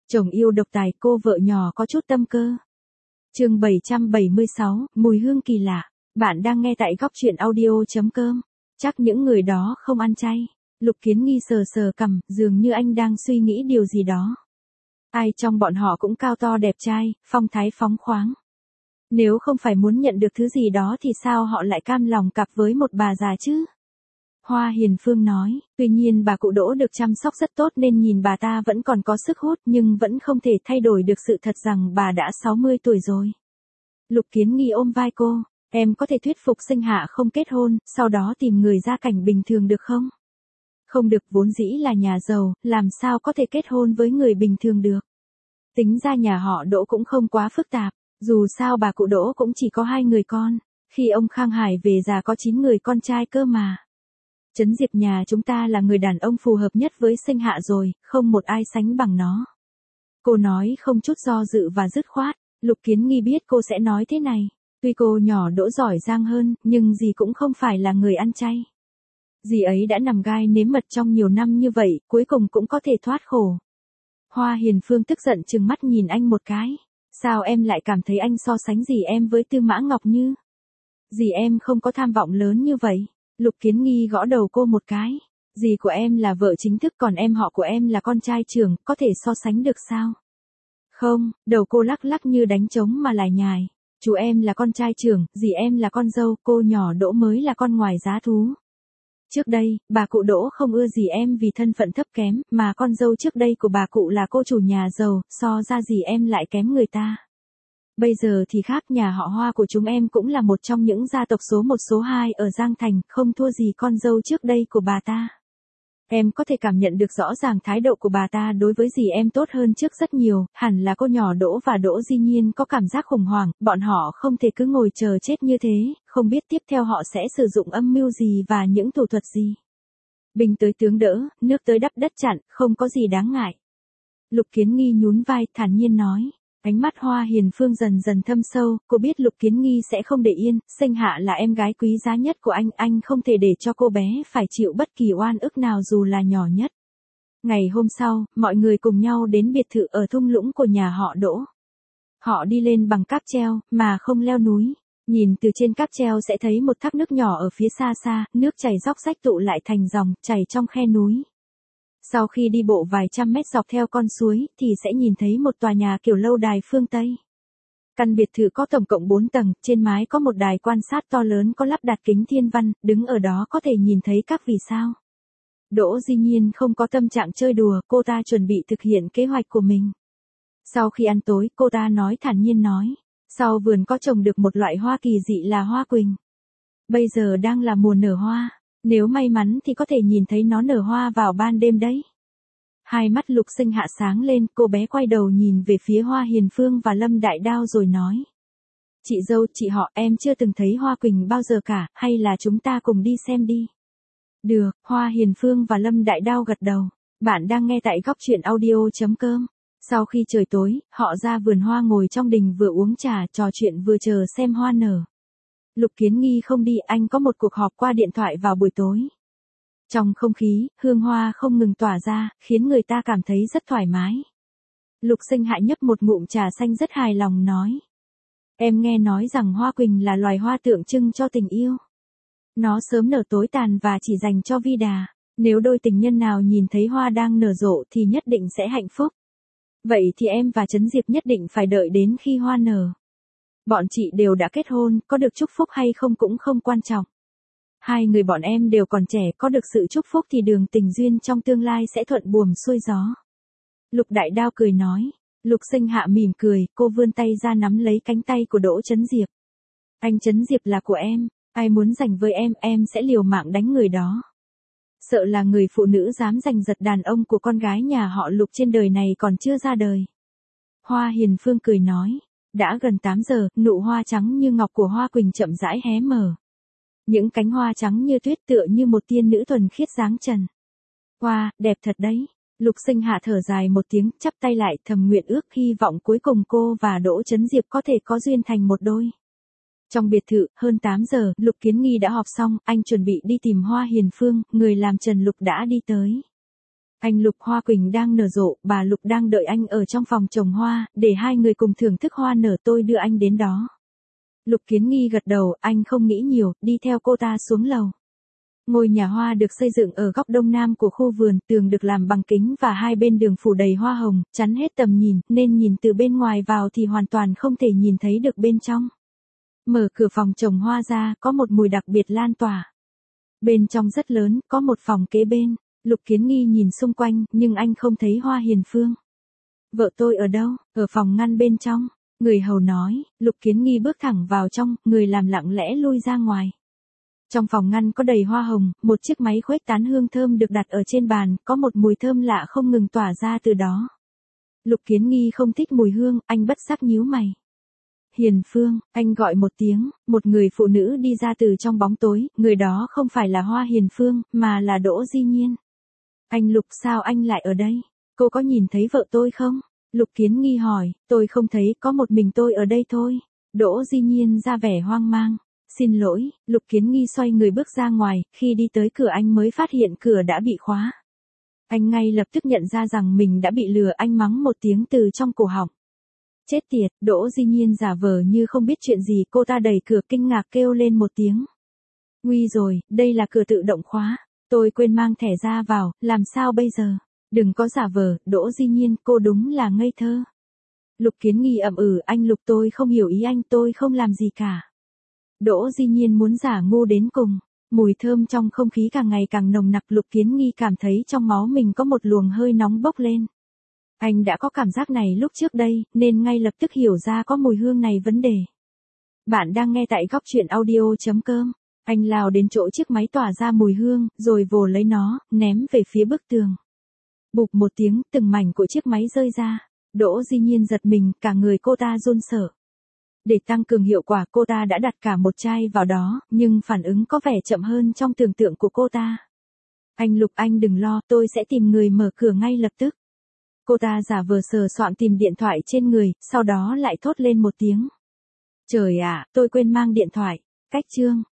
Chồng yêu độc tài, cô vợ nhỏ có chút tâm cơ. Chương 776, mùi hương kỳ lạ. Bạn đang nghe tại góc truyện audio.com. Chắc những người đó không ăn chay. Lục Kiến Nghi sờ sờ cằm, dường như anh đang suy nghĩ điều gì đó. Ai trong bọn họ cũng cao to đẹp trai, phong thái phóng khoáng. Nếu không phải muốn nhận được thứ gì đó thì sao họ lại cam lòng cặp với một bà già chứ? Hoa Hiền Phương nói, tuy nhiên bà cụ Đỗ được chăm sóc rất tốt nên nhìn bà ta vẫn còn có sức hút nhưng vẫn không thể thay đổi được sự thật rằng bà đã 60 tuổi rồi. Lục Kiến Nghi ôm vai cô, em có thể thuyết phục Sinh Hạ không kết hôn, sau đó tìm người gia cảnh bình thường được không? Không được, vốn dĩ là nhà giàu, làm sao có thể kết hôn với người bình thường được. Tính ra nhà họ Đỗ cũng không quá phức tạp, dù sao bà cụ Đỗ cũng chỉ có 2 người con, khi ông Khang Hải về già có 9 người con trai cơ mà. Trấn Diệp nhà chúng ta là người đàn ông phù hợp nhất với Sinh Hạ rồi, không một ai sánh bằng nó. Cô nói không chút do dự và dứt khoát. Lục Kiến Nghi biết cô sẽ nói thế này. Tuy cô nhỏ Đỗ giỏi giang hơn, nhưng dì cũng không phải là người ăn chay. Dì ấy đã nằm gai nếm mật trong nhiều năm như vậy, cuối cùng cũng có thể thoát khổ. Hoa Hiền Phương tức giận trừng mắt nhìn anh một cái. Sao em lại cảm thấy anh so sánh dì em với Tư Mã Ngọc Như? Dì em không có tham vọng lớn như vậy. Lục Kiến Nghi gõ đầu cô một cái. Dì của em là vợ chính thức còn em họ của em là con trai trưởng, có thể so sánh được sao? Không, đầu cô lắc lắc như đánh trống mà lải nhải. Chú em là con trai trưởng, dì em là con dâu, cô nhỏ Đỗ mới là con ngoài giá thú. Trước đây, bà cụ Đỗ không ưa dì em vì thân phận thấp kém, mà con dâu trước đây của bà cụ là cô chủ nhà giàu, so ra dì em lại kém người ta. Bây giờ thì khác, nhà họ Hoa của chúng em cũng là một trong những gia tộc số 1 số 2 ở Giang Thành, không thua gì con dâu trước đây của bà ta. Em có thể cảm nhận được rõ ràng thái độ của bà ta đối với dì em tốt hơn trước rất nhiều, hẳn là cô nhỏ Đỗ và Đỗ Di Nhiên có cảm giác khủng hoảng, bọn họ không thể cứ ngồi chờ chết như thế, không biết tiếp theo họ sẽ sử dụng âm mưu gì và những thủ thuật gì. Binh tới tướng đỡ, nước tới đắp đất chặn, không có gì đáng ngại. Lục Kiến Nghi nhún vai, thản nhiên nói. Ánh mắt Hoa Hiền Phương dần dần thâm sâu, cô biết Lục Kiến Nghi sẽ không để yên, Sinh Hạ là em gái quý giá nhất của anh không thể để cho cô bé phải chịu bất kỳ oan ức nào dù là nhỏ nhất. Ngày hôm sau, mọi người cùng nhau đến biệt thự ở thung lũng của nhà họ Đỗ. Họ đi lên bằng cáp treo, mà không leo núi. Nhìn từ trên cáp treo sẽ thấy một thác nước nhỏ ở phía xa xa, nước chảy róc rách tụ lại thành dòng, chảy trong khe núi. Sau khi đi bộ vài trăm mét dọc theo con suối, thì sẽ nhìn thấy một tòa nhà kiểu lâu đài phương Tây. Căn biệt thự có tổng cộng 4 tầng, trên mái có một đài quan sát to lớn có lắp đặt kính thiên văn, đứng ở đó có thể nhìn thấy các vì sao. Đỗ Di Nhiên không có tâm trạng chơi đùa, cô ta chuẩn bị thực hiện kế hoạch của mình. Sau khi ăn tối, cô ta thản nhiên nói, sau vườn có trồng được một loại hoa kỳ dị là hoa quỳnh. Bây giờ đang là mùa nở hoa. Nếu may mắn thì có thể nhìn thấy nó nở hoa vào ban đêm đấy. Hai mắt Lục Sinh Hạ sáng lên, cô bé quay đầu nhìn về phía Hoa Hiền Phương và Lâm Đại Đao rồi nói. Chị dâu, chị họ, em chưa từng thấy hoa quỳnh bao giờ cả, hay là chúng ta cùng đi xem đi. Được, Hoa Hiền Phương và Lâm Đại Đao gật đầu. Bạn đang nghe tại góc truyện audio.com. Sau khi trời tối, họ ra vườn hoa ngồi trong đình vừa uống trà, trò chuyện vừa chờ xem hoa nở. Lục Kiến Nghi không đi, anh có một cuộc họp qua điện thoại vào buổi tối. Trong không khí, hương hoa không ngừng tỏa ra, khiến người ta cảm thấy rất thoải mái. Lục Sinh Hạ nhấp một ngụm trà xanh rất hài lòng nói. Em nghe nói rằng hoa quỳnh là loài hoa tượng trưng cho tình yêu. Nó sớm nở tối tàn và chỉ dành cho vi đà. Nếu đôi tình nhân nào nhìn thấy hoa đang nở rộ thì nhất định sẽ hạnh phúc. Vậy thì em và Trấn Diệp nhất định phải đợi đến khi hoa nở. Bọn chị đều đã kết hôn, có được chúc phúc hay không cũng không quan trọng. 2 người bọn em đều còn trẻ, có được sự chúc phúc thì đường tình duyên trong tương lai sẽ thuận buồm xuôi gió. Lục Đại Đao cười nói. Lục Sinh Hạ mỉm cười, cô vươn tay ra nắm lấy cánh tay của Đỗ Trấn Diệp. Anh Trấn Diệp là của em, ai muốn giành với em sẽ liều mạng đánh người đó. Sợ là người phụ nữ dám giành giật đàn ông của con gái nhà họ Lục trên đời này còn chưa ra đời. Hoa Hiền Phương cười nói. Đã gần 8 giờ, nụ hoa trắng như ngọc của hoa quỳnh chậm rãi hé mở. Những cánh hoa trắng như tuyết tựa như một tiên nữ thuần khiết dáng trần. Wow, đẹp thật đấy. Lục Sinh Hạ thở dài một tiếng, chắp tay lại, thầm nguyện ước hy vọng cuối cùng cô và Đỗ Trấn Diệp có thể có duyên thành một đôi. Trong biệt thự, hơn 8 giờ, Lục Kiến Nghi đã họp xong, anh chuẩn bị đi tìm Hoa Hiền Phương, người làm Trần Lục đã đi tới. Anh Lục hoa quỳnh đang nở rộ, bà Lục đang đợi anh ở trong phòng trồng hoa, để hai người cùng thưởng thức hoa nở, tôi đưa anh đến đó. Lục Kiến Nghi gật đầu, anh không nghĩ nhiều, đi theo cô ta xuống lầu. Ngôi nhà hoa được xây dựng ở góc đông nam của khu vườn, tường được làm bằng kính và hai bên đường phủ đầy hoa hồng, chắn hết tầm nhìn, nên nhìn từ bên ngoài vào thì hoàn toàn không thể nhìn thấy được bên trong. Mở cửa phòng trồng hoa ra, có một mùi đặc biệt lan tỏa. Bên trong rất lớn, có một phòng kế bên. Lục Kiến Nghi nhìn xung quanh, nhưng anh không thấy Hoa Hiền Phương. Vợ tôi ở đâu? Ở phòng ngăn bên trong. Người hầu nói. Lục Kiến Nghi bước thẳng vào trong, người làm lặng lẽ lui ra ngoài. Trong phòng ngăn có đầy hoa hồng, một chiếc máy khuếch tán hương thơm được đặt ở trên bàn, có một mùi thơm lạ không ngừng tỏa ra từ đó. Lục Kiến Nghi không thích mùi hương, anh bất giác nhíu mày. Hiền Phương, anh gọi một tiếng, một người phụ nữ đi ra từ trong bóng tối, người đó không phải là Hoa Hiền Phương, mà là Đỗ Di Nhiên. Anh Lục, sao anh lại ở đây? Cô có nhìn thấy vợ tôi không? Lục Kiến Nghi hỏi. Tôi không thấy, có một mình tôi ở đây thôi. Đỗ Di Nhiên ra vẻ hoang mang. Xin lỗi. Lục Kiến Nghi xoay người bước ra ngoài, khi đi tới cửa anh mới phát hiện cửa đã bị khóa. Anh ngay lập tức nhận ra rằng mình đã bị lừa, anh mắng một tiếng từ trong cổ họng. Chết tiệt. Đỗ Di Nhiên giả vờ như không biết chuyện gì, cô ta đẩy cửa kinh ngạc kêu lên một tiếng. Nguy rồi, đây là cửa tự động khóa. Tôi quên mang thẻ ra vào, làm sao bây giờ? Đừng có giả vờ. Đỗ Di Nhiên, cô đúng là ngây thơ. Lục Kiến Nghi ậm ừ, anh Lục, tôi không hiểu ý anh, tôi không làm gì cả. Đỗ Di Nhiên muốn giả ngu đến cùng. Mùi thơm trong không khí càng ngày càng nồng nặc, Lục Kiến Nghi cảm thấy trong máu mình có một luồng hơi nóng bốc lên. Anh đã có cảm giác này lúc trước đây, nên ngay lập tức hiểu ra có mùi hương này vấn đề. Bạn đang nghe tại góc truyện audio.com. Anh lao đến chỗ chiếc máy tỏa ra mùi hương, rồi vồ lấy nó, ném về phía bức tường. Bụp một tiếng, từng mảnh của chiếc máy rơi ra. Đỗ Di Nhiên giật mình, cả người cô ta run sợ. Để tăng cường hiệu quả, cô ta đã đặt cả một chai vào đó, nhưng phản ứng có vẻ chậm hơn trong tưởng tượng của cô ta. Anh Lục, anh đừng lo, tôi sẽ tìm người mở cửa ngay lập tức. Cô ta giả vờ sờ soạn tìm điện thoại trên người, sau đó lại thốt lên một tiếng. Trời ạ, tôi quên mang điện thoại. Cách chương.